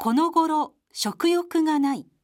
この頃食欲がない。